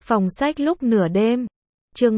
Phòng sách lúc nửa đêm. Chương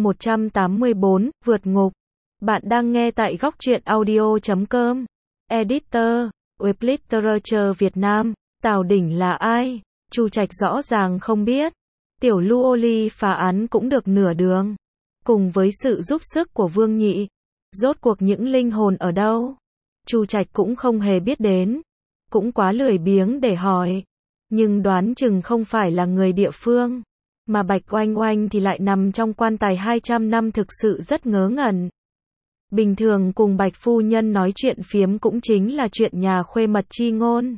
184, vượt ngục. Bạn đang nghe tại góc truyện audio.com. Editor, Web Literature Việt Nam. Tào Đỉnh là ai? Chu Trạch rõ ràng không biết. Tiểu Lưu Ô Ly phá án cũng được nửa đường. Cùng với sự giúp sức của Vương Nhị. Rốt cuộc những linh hồn ở đâu? Chu Trạch cũng không hề biết đến. Cũng quá lười biếng để hỏi. Nhưng đoán chừng không phải là người địa phương. Mà Bạch Oanh Oanh thì lại nằm trong quan tài 200 năm, thực sự rất ngớ ngẩn. Bình thường cùng Bạch Phu Nhân nói chuyện phiếm cũng chính là chuyện nhà khuê mật chi ngôn.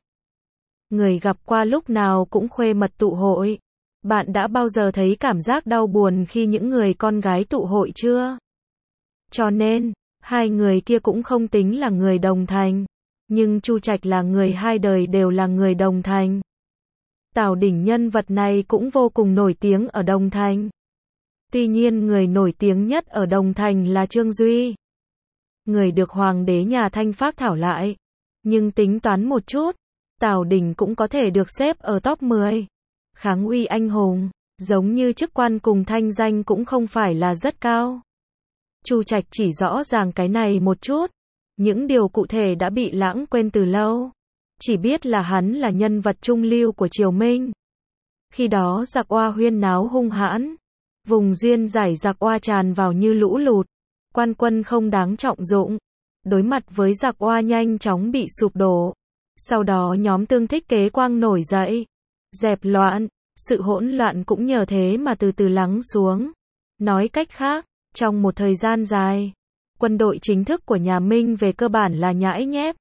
Người gặp qua lúc nào cũng khuê mật tụ hội. Bạn đã bao giờ thấy cảm giác đau buồn khi những người con gái tụ hội chưa? Cho nên, hai người kia cũng không tính là người đồng thành. Nhưng Chu Trạch là người hai đời đều là người đồng thành. Tào Đỉnh nhân vật này cũng vô cùng nổi tiếng ở Đồng Thành. Tuy nhiên người nổi tiếng nhất ở Đồng Thành là Trương Duy. Người được Hoàng đế nhà Thanh phác thảo lại. Nhưng tính toán một chút, Tào Đỉnh cũng có thể được xếp ở top 10. Kháng uy anh hùng, giống như chức quan cùng thanh danh cũng không phải là rất cao. Chu Trạch chỉ rõ ràng cái này một chút. Những điều cụ thể đã bị lãng quên từ lâu. Chỉ biết là hắn là nhân vật trung lưu của Triều Minh. Khi đó giặc oa huyên náo hung hãn. Vùng duyên giải giặc oa tràn vào như lũ lụt. Quan quân không đáng trọng dụng. Đối mặt với giặc oa nhanh chóng bị sụp đổ. Sau đó nhóm Tương Thích Kế Quang nổi dậy. Dẹp loạn. Sự hỗn loạn cũng nhờ thế mà từ từ lắng xuống. Nói cách khác, trong một thời gian dài, quân đội chính thức của nhà Minh về cơ bản là nhãi nhép.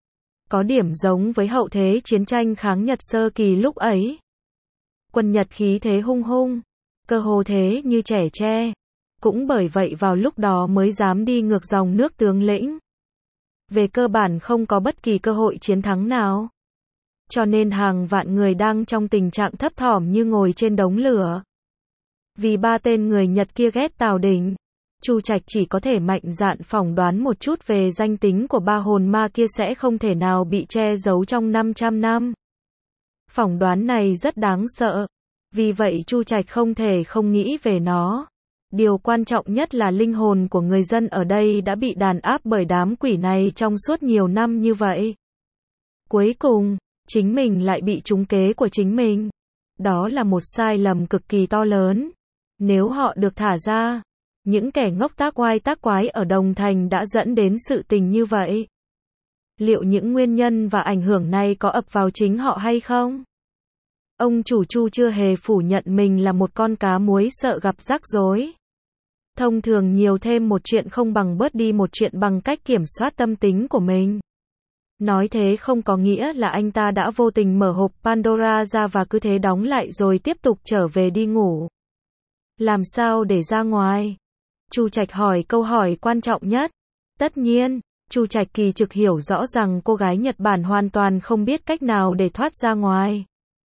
Có điểm giống với hậu thế chiến tranh kháng Nhật sơ kỳ lúc ấy. Quân Nhật khí thế hung hung, cơ hồ thế như trẻ tre. Cũng bởi vậy vào lúc đó mới dám đi ngược dòng nước tướng lĩnh. Về cơ bản không có bất kỳ cơ hội chiến thắng nào. Cho nên hàng vạn người đang trong tình trạng thấp thỏm như ngồi trên đống lửa. Vì ba tên người Nhật kia ghét Tào Đỉnh, Chu Trạch chỉ có thể mạnh dạn phỏng đoán một chút về danh tính của ba hồn ma kia sẽ không thể nào bị che giấu trong 500 năm. Phỏng đoán này rất đáng sợ. Vì vậy Chu Trạch không thể không nghĩ về nó. Điều quan trọng nhất là linh hồn của người dân ở đây đã bị đàn áp bởi đám quỷ này trong suốt nhiều năm như vậy. Cuối cùng, chính mình lại bị trúng kế của chính mình. Đó là một sai lầm cực kỳ to lớn. Nếu họ được thả ra, những kẻ ngốc tác oai tác quái ở Đồng Thành đã dẫn đến sự tình như vậy. Liệu những nguyên nhân và ảnh hưởng này có ập vào chính họ hay không? Ông chủ Chu chưa hề phủ nhận mình là một con cá muối sợ gặp rắc rối. Thông thường nhiều thêm một chuyện không bằng bớt đi một chuyện bằng cách kiểm soát tâm tính của mình. Nói thế không có nghĩa là anh ta đã vô tình mở hộp Pandora ra và cứ thế đóng lại rồi tiếp tục trở về đi ngủ. Làm sao để ra ngoài? Chu Trạch hỏi câu hỏi quan trọng nhất. Tất nhiên, Chu Trạch kỳ trực hiểu rõ rằng cô gái Nhật Bản hoàn toàn không biết cách nào để thoát ra ngoài.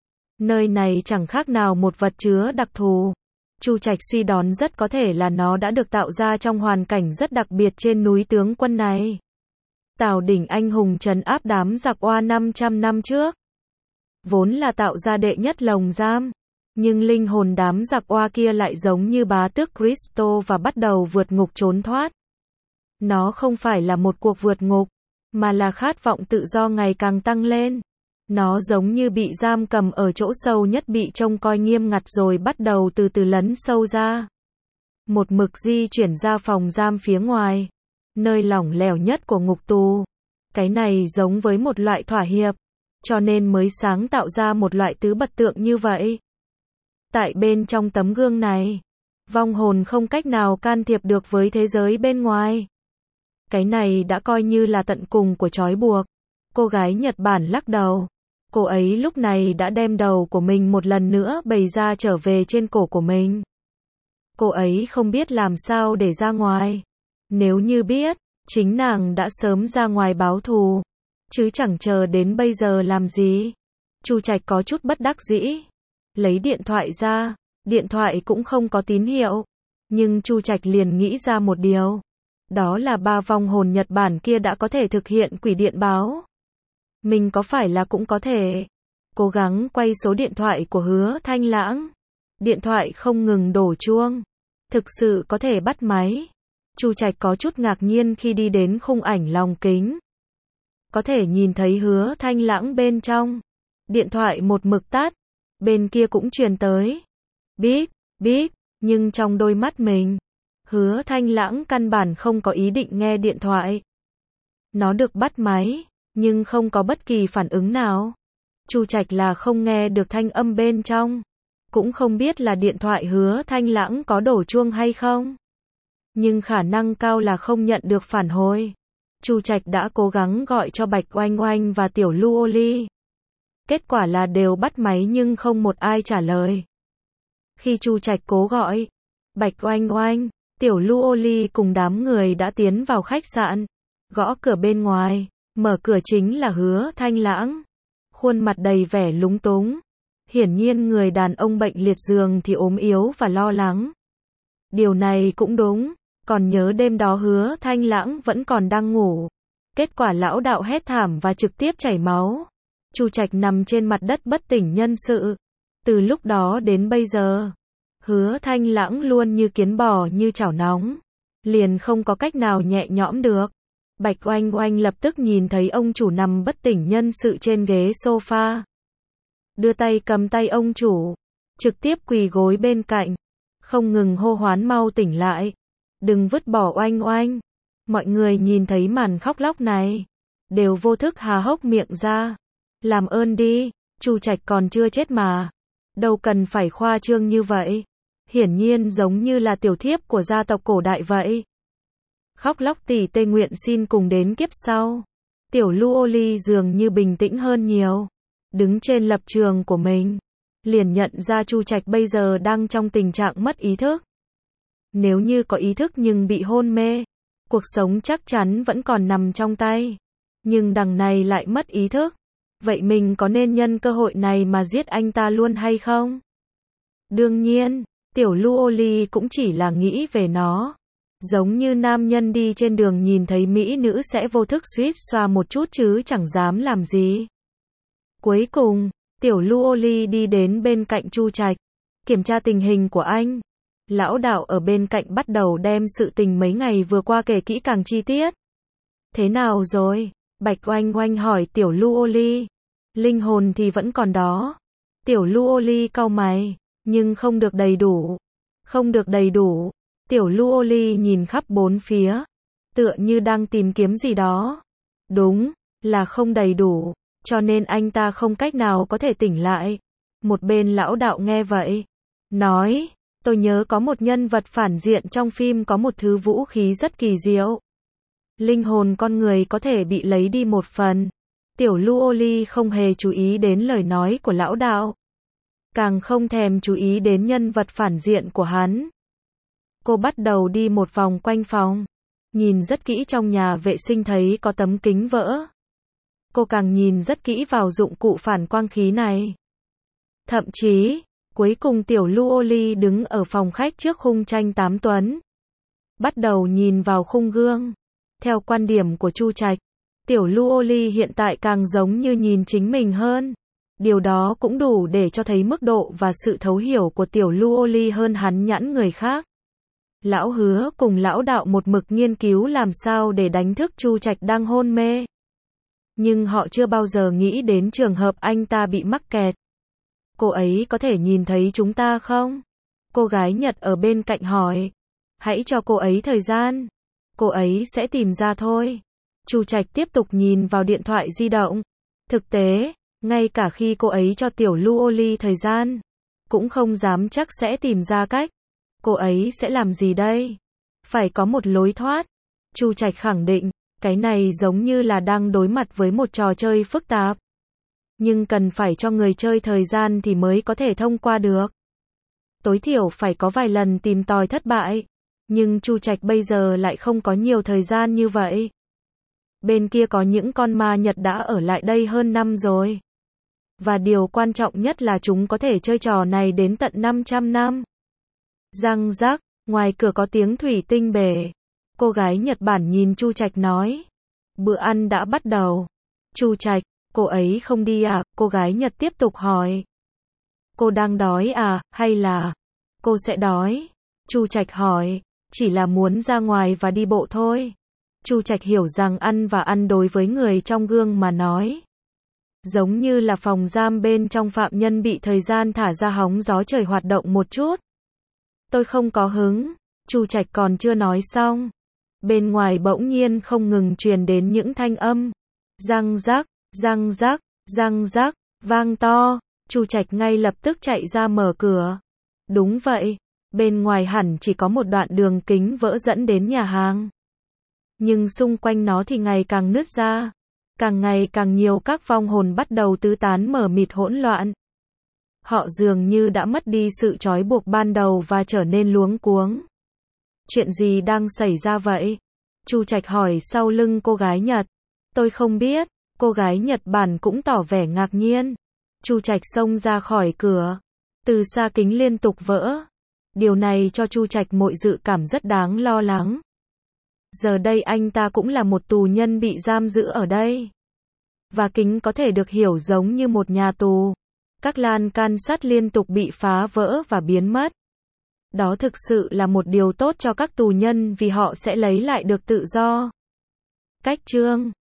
Nơi này chẳng khác nào một vật chứa đặc thù. Chu Trạch suy đoán rất có thể là nó đã được tạo ra trong hoàn cảnh rất đặc biệt trên núi tướng quân này. Tào Đỉnh anh hùng trấn áp đám giặc oa 500 năm trước. Vốn là tạo ra đệ nhất lồng giam. Nhưng linh hồn đám giặc oa kia lại giống như bá tước Cristo và bắt đầu vượt ngục trốn thoát. Nó không phải là một cuộc vượt ngục, mà là khát vọng tự do ngày càng tăng lên. Nó giống như bị giam cầm ở chỗ sâu nhất, bị trông coi nghiêm ngặt rồi bắt đầu từ từ lấn sâu ra. Một mực di chuyển ra phòng giam phía ngoài, nơi lỏng lẻo nhất của ngục tù. Cái này giống với một loại thỏa hiệp, cho nên mới sáng tạo ra một loại tứ bật tượng như vậy. Tại bên trong tấm gương này, vong hồn không cách nào can thiệp được với thế giới bên ngoài. Cái này đã coi như là tận cùng của trói buộc. Cô gái Nhật Bản lắc đầu. Cô ấy lúc này đã đem đầu của mình một lần nữa bày ra trở về trên cổ của mình. Cô ấy không biết làm sao để ra ngoài. Nếu như biết, chính nàng đã sớm ra ngoài báo thù. Chứ chẳng chờ đến bây giờ làm gì. Chu Trạch có chút bất đắc dĩ. Lấy điện thoại ra, điện thoại cũng không có tín hiệu. Nhưng Chu Trạch liền nghĩ ra một điều. Đó là ba vong hồn Nhật Bản kia đã có thể thực hiện quỷ điện báo. Mình có phải là cũng có thể. Cố gắng quay số điện thoại của Hứa Thanh Lãng. Điện thoại không ngừng đổ chuông. Thực sự có thể bắt máy. Chu Trạch có chút ngạc nhiên khi đi đến khung ảnh lòng kính. Có thể nhìn thấy Hứa Thanh Lãng bên trong. Điện thoại một mực tắt. Bên kia cũng truyền tới. Bíp, bíp, nhưng trong đôi mắt mình, Hứa Thanh Lãng căn bản không có ý định nghe điện thoại. Nó được bắt máy, nhưng không có bất kỳ phản ứng nào. Chu Trạch là không nghe được thanh âm bên trong. Cũng không biết là điện thoại Hứa Thanh Lãng có đổ chuông hay không. Nhưng khả năng cao là không nhận được phản hồi. Chu Trạch đã cố gắng gọi cho Bạch Oanh Oanh và Tiểu Lưu Ô Ly. Kết quả là đều bắt máy nhưng không một ai trả lời. Khi Chu Trạch cố gọi, Bạch Oanh Oanh, Tiểu Lưu Ô Ly cùng đám người đã tiến vào khách sạn. Gõ cửa bên ngoài, mở cửa chính là Hứa Thanh Lãng. Khuôn mặt đầy vẻ lúng túng. Hiển nhiên người đàn ông bệnh liệt giường thì ốm yếu và lo lắng. Điều này cũng đúng, còn nhớ đêm đó Hứa Thanh Lãng vẫn còn đang ngủ. Kết quả lão đạo hét thảm và trực tiếp chảy máu. Chu Trạch nằm trên mặt đất bất tỉnh nhân sự. Từ lúc đó đến bây giờ, Hứa Thanh Lãng luôn như kiến bò như chảo nóng. Liền không có cách nào nhẹ nhõm được. Bạch Oanh Oanh lập tức nhìn thấy ông chủ nằm bất tỉnh nhân sự trên ghế sofa. Đưa tay cầm tay ông chủ, trực tiếp quỳ gối bên cạnh, không ngừng hô hoán mau tỉnh lại, đừng vứt bỏ Oanh Oanh. Mọi người nhìn thấy màn khóc lóc này, đều vô thức há hốc miệng ra. Làm ơn đi, Chu Trạch còn chưa chết mà. Đâu cần phải khoa trương như vậy. Hiển nhiên giống như là tiểu thiếp của gia tộc cổ đại vậy. Khóc lóc tỉ tê nguyện xin cùng đến kiếp sau. Tiểu Lưu Ô Ly dường như bình tĩnh hơn nhiều. Đứng trên lập trường của mình, liền nhận ra Chu Trạch bây giờ đang trong tình trạng mất ý thức. Nếu như có ý thức nhưng bị hôn mê, cuộc sống chắc chắn vẫn còn nằm trong tay. Nhưng đằng này lại mất ý thức. Vậy mình có nên nhân cơ hội này mà giết anh ta luôn hay không? Đương nhiên, Tiểu Lưu Ô Ly cũng chỉ là nghĩ về nó. Giống như nam nhân đi trên đường nhìn thấy mỹ nữ sẽ vô thức suýt xoa một chút chứ chẳng dám làm gì. Cuối cùng, Tiểu Lưu Ô Ly đi đến bên cạnh Chu Trạch, kiểm tra tình hình của anh. Lão đạo ở bên cạnh bắt đầu đem sự tình mấy ngày vừa qua kể kỹ càng chi tiết. Thế nào rồi? Bạch Oanh Oanh hỏi Tiểu Lưu Ô Ly. Linh hồn thì vẫn còn đó. Tiểu Lưu Ô Ly cau mày, nhưng không được đầy đủ. Không được đầy đủ. Tiểu Lưu Ô Ly nhìn khắp bốn phía, tựa như đang tìm kiếm gì đó. Đúng, là không đầy đủ, cho nên anh ta không cách nào có thể tỉnh lại. Một bên lão đạo nghe vậy, nói, tôi nhớ có một nhân vật phản diện trong phim có một thứ vũ khí rất kỳ diệu. Linh hồn con người có thể bị lấy đi một phần. Tiểu Lưu Ô Ly không hề chú ý đến lời nói của lão đạo. Càng không thèm chú ý đến nhân vật phản diện của hắn. Cô bắt đầu đi một vòng quanh phòng. Nhìn rất kỹ trong nhà vệ sinh thấy có tấm kính vỡ. Cô càng nhìn rất kỹ vào dụng cụ phản quang khí này. Thậm chí, cuối cùng Tiểu Lưu Ô Ly đứng ở phòng khách trước khung tranh 8 tuấn. Bắt đầu nhìn vào khung gương. Theo quan điểm của Chu Trạch, Tiểu Lưu Ô Ly hiện tại càng giống như nhìn chính mình hơn. Điều đó cũng đủ để cho thấy mức độ và sự thấu hiểu của Tiểu Lưu Ô Ly hơn hắn nhãn người khác. Lão Hứa cùng lão đạo một mực nghiên cứu làm sao để đánh thức Chu Trạch đang hôn mê. Nhưng họ chưa bao giờ nghĩ đến trường hợp anh ta bị mắc kẹt. Cô ấy có thể nhìn thấy chúng ta không? Cô gái Nhật ở bên cạnh hỏi. Hãy cho cô ấy thời gian. Cô ấy sẽ tìm ra thôi. Chu Trạch tiếp tục nhìn vào điện thoại di động. Thực tế, ngay cả khi cô ấy cho Tiểu Lưu Ô Ly thời gian, cũng không dám chắc sẽ tìm ra cách. Cô ấy sẽ làm gì đây? Phải có một lối thoát. Chu Trạch khẳng định, cái này giống như là đang đối mặt với một trò chơi phức tạp. Nhưng cần phải cho người chơi thời gian thì mới có thể thông qua được. Tối thiểu phải có vài lần tìm tòi thất bại. Nhưng Chu Trạch bây giờ lại không có nhiều thời gian như vậy. Bên kia có những con ma Nhật đã ở lại đây hơn năm rồi. Và điều quan trọng nhất là chúng có thể chơi trò này đến tận 500 năm. Răng rắc, ngoài cửa có tiếng thủy tinh bể. Cô gái Nhật Bản nhìn Chu Trạch nói. Bữa ăn đã bắt đầu. Chu Trạch, cô ấy không đi à? Cô gái Nhật tiếp tục hỏi. Cô đang đói à, hay là cô sẽ đói? Chu Trạch hỏi. Chỉ là muốn ra ngoài và đi bộ thôi. Chu Trạch hiểu rằng ăn và ăn đối với người trong gương mà nói, giống như là phòng giam bên trong phạm nhân bị thời gian thả ra hóng gió trời hoạt động một chút. Tôi không có hứng. Chu Trạch còn chưa nói xong. Bên ngoài bỗng nhiên không ngừng truyền đến những thanh âm. Răng rắc, răng rắc, răng rắc, vang to. Chu Trạch ngay lập tức chạy ra mở cửa. Đúng vậy, bên ngoài hẳn chỉ có một đoạn đường kính vỡ dẫn đến nhà hàng. Nhưng xung quanh nó thì ngày càng nứt ra. Càng ngày càng nhiều các vong hồn bắt đầu tứ tán mờ mịt hỗn loạn. Họ dường như đã mất đi sự trói buộc ban đầu và trở nên luống cuống. Chuyện gì đang xảy ra vậy? Chu Trạch hỏi sau lưng cô gái Nhật. Tôi không biết. Cô gái Nhật Bản cũng tỏ vẻ ngạc nhiên. Chu Trạch xông ra khỏi cửa. Từ xa kính liên tục vỡ. Điều này cho Chu Trạch mọi dự cảm rất đáng lo lắng. Giờ đây anh ta cũng là một tù nhân bị giam giữ ở đây. Và kính có thể được hiểu giống như một nhà tù. Các lan can sắt liên tục bị phá vỡ và biến mất. Đó thực sự là một điều tốt cho các tù nhân vì họ sẽ lấy lại được tự do. Cách chương